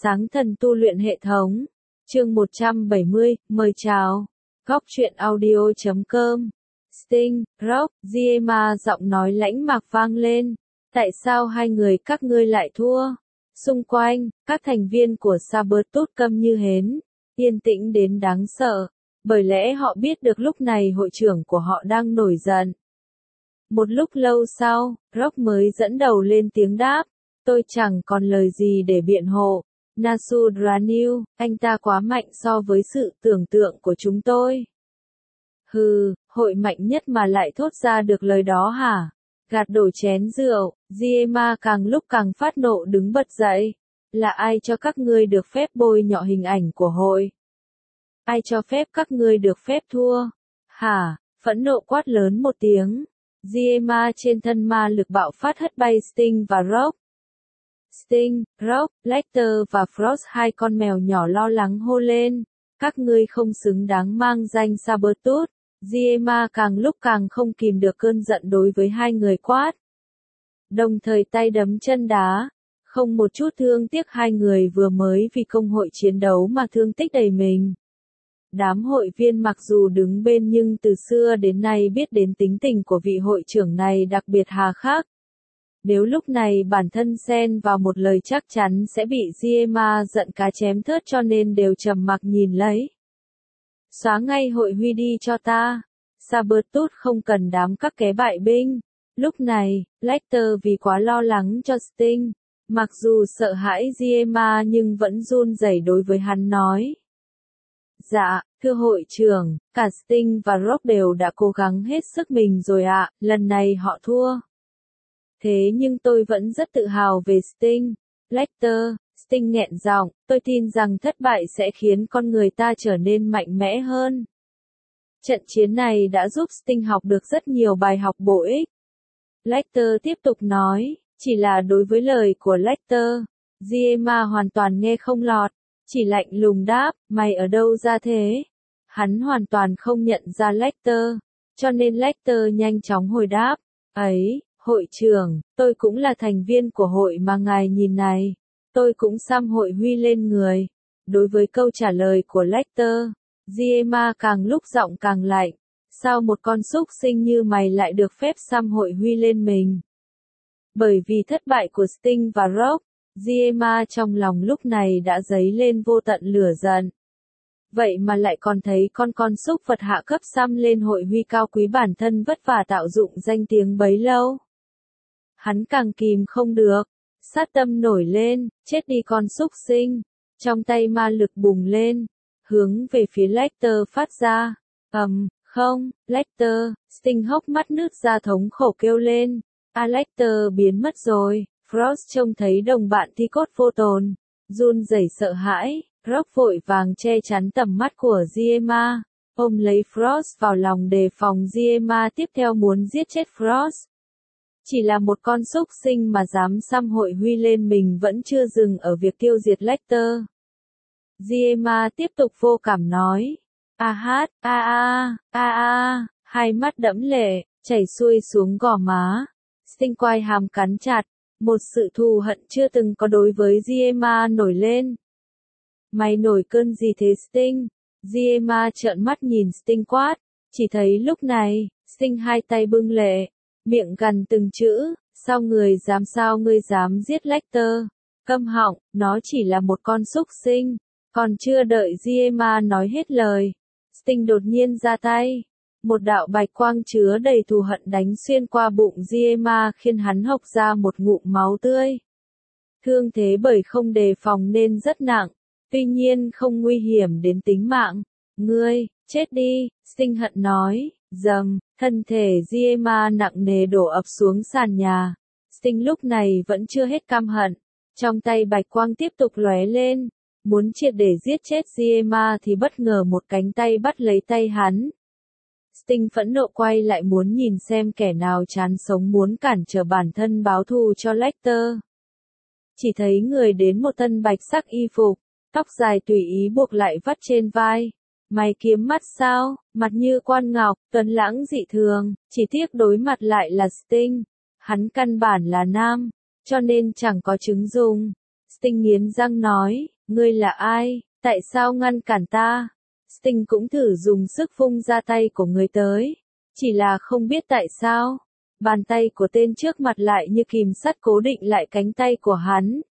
Sáng thần tu luyện hệ thống. Chương 170, mời chào. Góc truyện audio.com. Sting, Rock, Giema giọng nói lãnh mạc vang lên. Tại sao hai người các ngươi lại thua? Xung quanh, các thành viên của Sabretooth câm như hến, yên tĩnh đến đáng sợ, bởi lẽ họ biết được lúc này hội trưởng của họ đang nổi giận. Một lúc lâu sau, Rock mới dẫn đầu lên tiếng đáp, tôi chẳng còn lời gì để biện hộ. Nasudranil, anh ta quá mạnh so với sự tưởng tượng của chúng tôi. Hừ, hội mạnh nhất mà lại thốt ra được lời đó hả? Gạt đổ chén rượu, Giema càng lúc càng phát nộ đứng bật dậy. Là ai cho các ngươi được phép bôi nhọ hình ảnh của hội? Ai cho phép các ngươi được phép thua? Hả? Phẫn nộ quát lớn một tiếng. Giema trên thân ma lực bạo phát hất bay Sting và Rock. Sting, Rock, Lecter và Frost, hai con mèo nhỏ lo lắng hô lên. Các ngươi không xứng đáng mang danh Sabretooth. Giema càng lúc càng không kìm được cơn giận đối với hai người quát. Đồng thời tay đấm chân đá. Không một chút thương tiếc hai người vừa mới vì công hội chiến đấu mà thương tích đầy mình. Đám hội viên mặc dù đứng bên nhưng từ xưa đến nay biết đến tính tình của vị hội trưởng này đặc biệt hà khắc. Nếu lúc này bản thân xen vào một lời chắc chắn sẽ bị Giema giận cá chém thớt, cho nên đều trầm mặc nhìn lấy. Xóa ngay hội huy đi cho ta. Sabretooth không cần đám các ké bại binh. Lúc này, Lecter vì quá lo lắng cho Sting, mặc dù sợ hãi Giema nhưng vẫn run rẩy đối với hắn nói. Dạ, thưa hội trưởng, cả Sting và Rock đều đã cố gắng hết sức mình rồi ạ, lần này họ thua. Thế nhưng tôi vẫn rất tự hào về Sting. Lecter, Sting nghẹn giọng, tôi tin rằng thất bại sẽ khiến con người ta trở nên mạnh mẽ hơn. Trận chiến này đã giúp Sting học được rất nhiều bài học bổ ích. Lecter tiếp tục nói, chỉ là đối với lời của Lecter, Giema hoàn toàn nghe không lọt, chỉ lạnh lùng đáp, mày ở đâu ra thế? Hắn hoàn toàn không nhận ra Lecter, cho nên Lecter nhanh chóng hồi đáp, ấy, hội trưởng, tôi cũng là thành viên của hội mà ngài nhìn này, tôi cũng xăm hội huy lên người. Đối với câu trả lời của Lecter, Giema càng lúc giọng càng lạnh, sao một con súc sinh như mày lại được phép xăm hội huy lên mình? Bởi vì thất bại của Sting và Rock, Giema trong lòng lúc này đã dấy lên vô tận lửa giận. Vậy mà lại còn thấy con súc vật hạ cấp xăm lên hội huy cao quý bản thân vất vả tạo dụng danh tiếng bấy lâu. Hắn càng kìm không được, sát tâm nổi lên, chết đi con súc sinh. Trong tay ma lực bùng lên, hướng về phía Lecter phát ra. Không, Lecter, Sting hốc mắt nứt ra thống khổ kêu lên. Lecter biến mất rồi. Frost trông thấy đồng bạn thi cốt vô tồn, run rẩy sợ hãi. Rock vội vàng che chắn tầm mắt của Giema, ôm lấy Frost vào lòng đề phòng Giema tiếp theo muốn giết chết Frost. Chỉ là một con súc sinh mà dám xăm hội huy lên mình vẫn chưa dừng ở việc tiêu diệt Lecter. Giema tiếp tục vô cảm nói. Hai mắt đẫm lệ, chảy xuôi xuống gò má. Sting quai hàm cắn chặt, một sự thù hận chưa từng có đối với Giema nổi lên. Mày nổi cơn gì thế Sting? Giema trợn mắt nhìn Sting quát, chỉ thấy lúc này, Sting hai tay bưng lệ, miệng gằn từng chữ, sao ngươi dám giết Lecter? Câm họng, nó chỉ là một con súc sinh. Còn chưa đợi Giema nói hết lời, Sting đột nhiên ra tay. Một đạo bạch quang chứa đầy thù hận đánh xuyên qua bụng Giema khiến hắn hộc ra một ngụm máu tươi. Thương thế bởi không đề phòng nên rất nặng, tuy nhiên không nguy hiểm đến tính mạng. Ngươi, chết đi, Sting hận nói. Dầm, thân thể Giema nặng nề đổ ập xuống sàn nhà. Sting lúc này vẫn chưa hết căm hận. Trong tay bạch quang tiếp tục lóe lên. Muốn triệt để giết chết Giema thì bất ngờ một cánh tay bắt lấy tay hắn. Sting phẫn nộ quay lại muốn nhìn xem kẻ nào chán sống muốn cản trở bản thân báo thù cho Lecter. Chỉ thấy người đến một thân bạch sắc y phục, tóc dài tùy ý buộc lại vắt trên vai. Mày kiếm mắt sao, mặt như quan ngọc, tuấn lãng dị thường, chỉ tiếc đối mặt lại là Sting. Hắn căn bản là nam, cho nên chẳng có chứng dùng. Sting nghiến răng nói, ngươi là ai, tại sao ngăn cản ta? Sting cũng thử dùng sức vung ra tay của người tới. Chỉ là không biết tại sao, bàn tay của tên trước mặt lại như kìm sắt cố định lại cánh tay của hắn.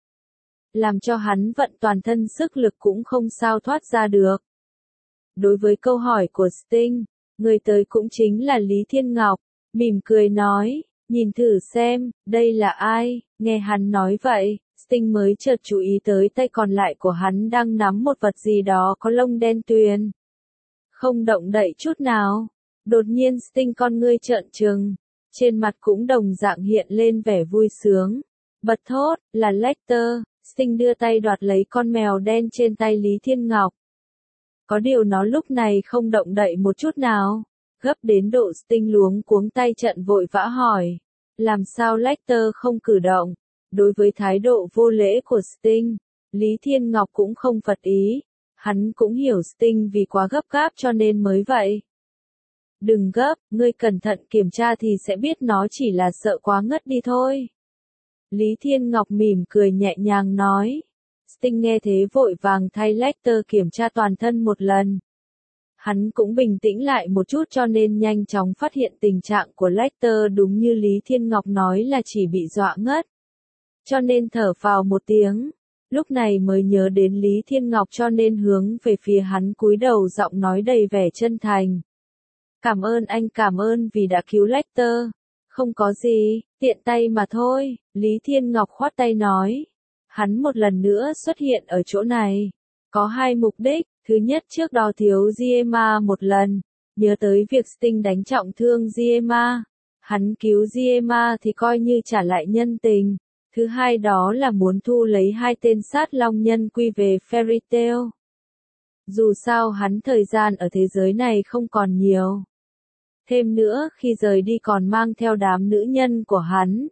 Làm cho hắn vận toàn thân sức lực cũng không sao thoát ra được. Đối với câu hỏi của Sting, người tới cũng chính là Lý Thiên Ngọc, mỉm cười nói, nhìn thử xem, đây là ai, nghe hắn nói vậy, Sting mới chợt chú ý tới tay còn lại của hắn đang nắm một vật gì đó có lông đen tuyền. Không động đậy chút nào, đột nhiên Sting con ngươi trợn trừng, trên mặt cũng đồng dạng hiện lên vẻ vui sướng, bật thốt, là Lecter. Sting đưa tay đoạt lấy con mèo đen trên tay Lý Thiên Ngọc. Có điều nó lúc này không động đậy một chút nào, gấp đến độ Sting luống cuống tay trận vội vã hỏi, làm sao Lecter không cử động? Đối với thái độ vô lễ của Sting, Lý Thiên Ngọc cũng không phật ý, hắn cũng hiểu Sting vì quá gấp gáp cho nên mới vậy. Đừng gấp, ngươi cẩn thận kiểm tra thì sẽ biết nó chỉ là sợ quá ngất đi thôi. Lý Thiên Ngọc mỉm cười nhẹ nhàng nói. Sting nghe thế vội vàng thay Lecter kiểm tra toàn thân một lần. Hắn cũng bình tĩnh lại một chút cho nên nhanh chóng phát hiện tình trạng của Lecter đúng như Lý Thiên Ngọc nói là chỉ bị dọa ngất. Cho nên thở phào một tiếng, lúc này mới nhớ đến Lý Thiên Ngọc cho nên hướng về phía hắn cúi đầu giọng nói đầy vẻ chân thành. Cảm ơn anh, cảm ơn vì đã cứu Lecter. Không có gì, tiện tay mà thôi, Lý Thiên Ngọc khoát tay nói. Hắn một lần nữa xuất hiện ở chỗ này. Có hai mục đích, thứ nhất trước đó thiếu Giema một lần, nhớ tới việc Sting đánh trọng thương Giema. Hắn cứu Giema thì coi như trả lại nhân tình. Thứ hai đó là muốn thu lấy hai tên sát long nhân quy về Fairy Tail. Dù sao hắn thời gian ở thế giới này không còn nhiều. Thêm nữa khi rời đi còn mang theo đám nữ nhân của hắn.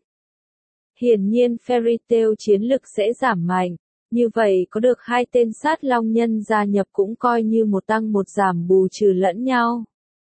Hiển nhiên Fairy Tail chiến lực sẽ giảm mạnh, như vậy có được hai tên sát long nhân gia nhập cũng coi như một tăng một giảm bù trừ lẫn nhau.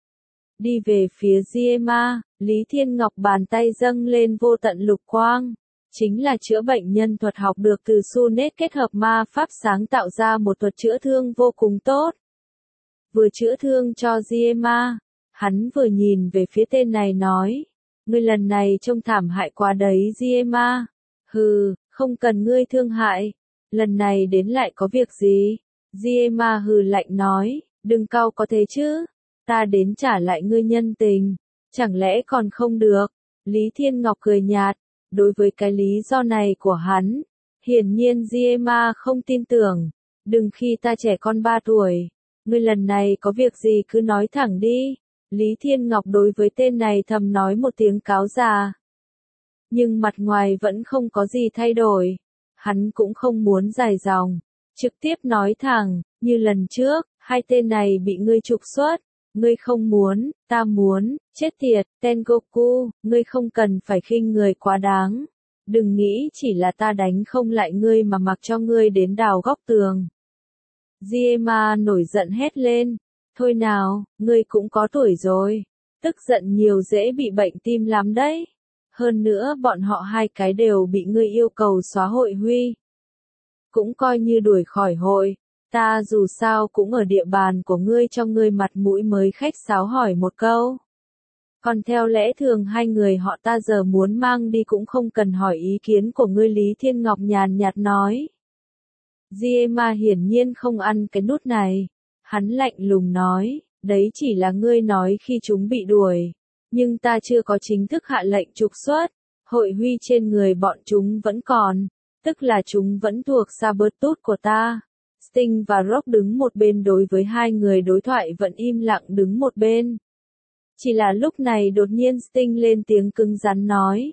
Đi về phía Giema, Lý Thiên Ngọc bàn tay dâng lên vô tận lục quang, chính là chữa bệnh nhân thuật học được từ Sunet kết hợp ma pháp sáng tạo ra một thuật chữa thương vô cùng tốt. Vừa chữa thương cho Giema, hắn vừa nhìn về phía tên này nói, ngươi lần này trông thảm hại quá đấy Giema. Hừ, không cần ngươi thương hại, lần này đến lại có việc gì? Giema hừ lạnh nói, đừng cau có thế chứ, ta đến trả lại ngươi nhân tình, chẳng lẽ còn không được? Lý Thiên Ngọc cười nhạt, đối với cái lý do này của hắn, hiển nhiên Giema không tin tưởng, đừng khi ta trẻ con 3 tuổi, ngươi lần này có việc gì cứ nói thẳng đi. Lý Thiên Ngọc đối với tên này thầm nói một tiếng cáo già. Nhưng mặt ngoài vẫn không có gì thay đổi. Hắn cũng không muốn dài dòng. Trực tiếp nói thẳng, như lần trước, hai tên này bị ngươi trục xuất. Ngươi không muốn, ta muốn, chết tiệt, Tengoku, ngươi không cần phải khinh người quá đáng. Đừng nghĩ chỉ là ta đánh không lại ngươi mà mặc cho ngươi đến đào góc tường. Giema nổi giận hét lên. Thôi nào, ngươi cũng có tuổi rồi. Tức giận nhiều dễ bị bệnh tim lắm đấy. Hơn nữa bọn họ hai cái đều bị ngươi yêu cầu xóa hội huy. Cũng coi như đuổi khỏi hội. Ta dù sao cũng ở địa bàn của ngươi cho ngươi mặt mũi mới khách sáo hỏi một câu. Còn theo lẽ thường hai người họ ta giờ muốn mang đi cũng không cần hỏi ý kiến của ngươi. Lý Thiên Ngọc nhàn nhạt nói. Giema hiển nhiên không ăn cái nút này. Hắn lạnh lùng nói, đấy chỉ là ngươi nói khi chúng bị đuổi, nhưng ta chưa có chính thức hạ lệnh trục xuất, hội huy trên người bọn chúng vẫn còn, tức là chúng vẫn thuộc Sabertooth của ta. Sting và Rock đứng một bên đối với hai người đối thoại vẫn im lặng đứng một bên. Chỉ là lúc này đột nhiên Sting lên tiếng cứng rắn nói.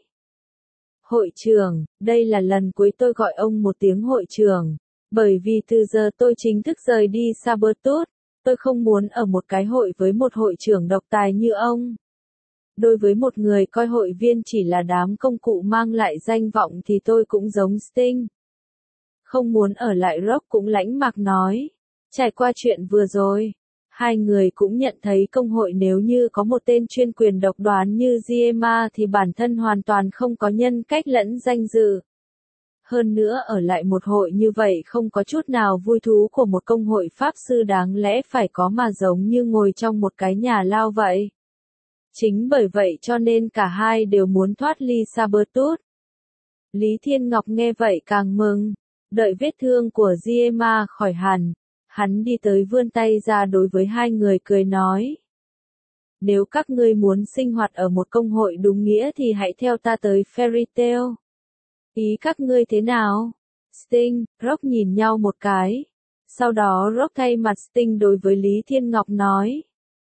Hội trưởng, đây là lần cuối tôi gọi ông một tiếng hội trưởng. Bởi vì từ giờ tôi chính thức rời đi Sabertooth, tôi không muốn ở một cái hội với một hội trưởng độc tài như ông. Đối với một người coi hội viên chỉ là đám công cụ mang lại danh vọng thì tôi cũng giống Sting. Không muốn ở lại. Rock cũng lãnh mạc nói. Trải qua chuyện vừa rồi, hai người cũng nhận thấy công hội nếu như có một tên chuyên quyền độc đoán như Giema thì bản thân hoàn toàn không có nhân cách lẫn danh dự. Hơn nữa ở lại một hội như vậy không có chút nào vui thú của một công hội pháp sư đáng lẽ phải có mà giống như ngồi trong một cái nhà lao vậy. Chính bởi vậy cho nên cả hai đều muốn thoát ly Sabertooth. Lý Thiên Ngọc nghe vậy càng mừng. Đợi vết thương của Giema khỏi hẳn, hắn đi tới vươn tay ra đối với hai người cười nói. Nếu các ngươi muốn sinh hoạt ở một công hội đúng nghĩa thì hãy theo ta tới Fairy Tail. Ý các ngươi thế nào? Sting, Rock nhìn nhau một cái. Sau đó Rock thay mặt Sting đối với Lý Thiên Ngọc nói.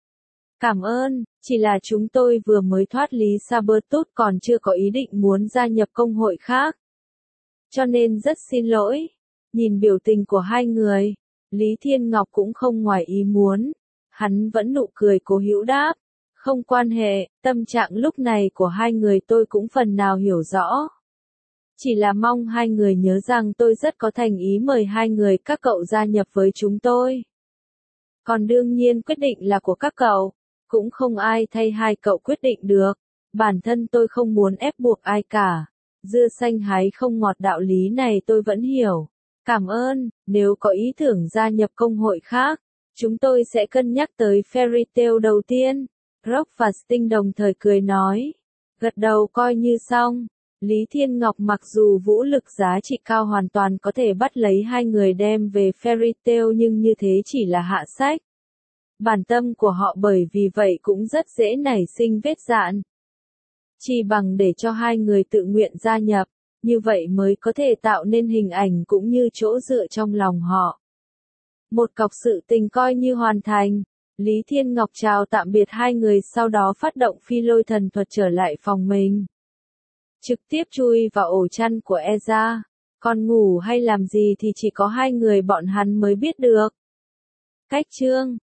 Cảm ơn, chỉ là chúng tôi vừa mới thoát ly Sabertooth còn chưa có ý định muốn gia nhập công hội khác. Cho nên rất xin lỗi. Nhìn biểu tình của hai người, Lý Thiên Ngọc cũng không ngoài ý muốn. Hắn vẫn nụ cười cố hữu đáp. Không quan hệ, tâm trạng lúc này của hai người tôi cũng phần nào hiểu rõ. Chỉ là mong hai người nhớ rằng tôi rất có thành ý mời hai người các cậu gia nhập với chúng tôi. Còn đương nhiên quyết định là của các cậu, cũng không ai thay hai cậu quyết định được. Bản thân tôi không muốn ép buộc ai cả. Dưa xanh hái không ngọt đạo lý này tôi vẫn hiểu. Cảm ơn, nếu có ý tưởng gia nhập công hội khác, chúng tôi sẽ cân nhắc tới Fairy Tail đầu tiên. Rock và Sting đồng thời cười nói. Gật đầu coi như xong. Lý Thiên Ngọc mặc dù vũ lực giá trị cao hoàn toàn có thể bắt lấy hai người đem về Fairy Tail nhưng như thế chỉ là hạ sách. Bản tâm của họ bởi vì vậy cũng rất dễ nảy sinh vết dạn. Chỉ bằng để cho hai người tự nguyện gia nhập, như vậy mới có thể tạo nên hình ảnh cũng như chỗ dựa trong lòng họ. Một cọc sự tình coi như hoàn thành. Lý Thiên Ngọc chào tạm biệt hai người sau đó phát động phi lôi thần thuật trở lại phòng mình. Trực tiếp chui vào ổ chăn của Eza. Còn ngủ hay làm gì thì chỉ có hai người bọn hắn mới biết được. Cách chương